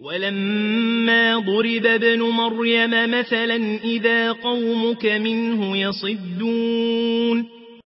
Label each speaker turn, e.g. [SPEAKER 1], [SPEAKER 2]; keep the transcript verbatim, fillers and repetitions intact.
[SPEAKER 1] ولما ضرب ابن مريم مثلا إذا قومك منه يصدون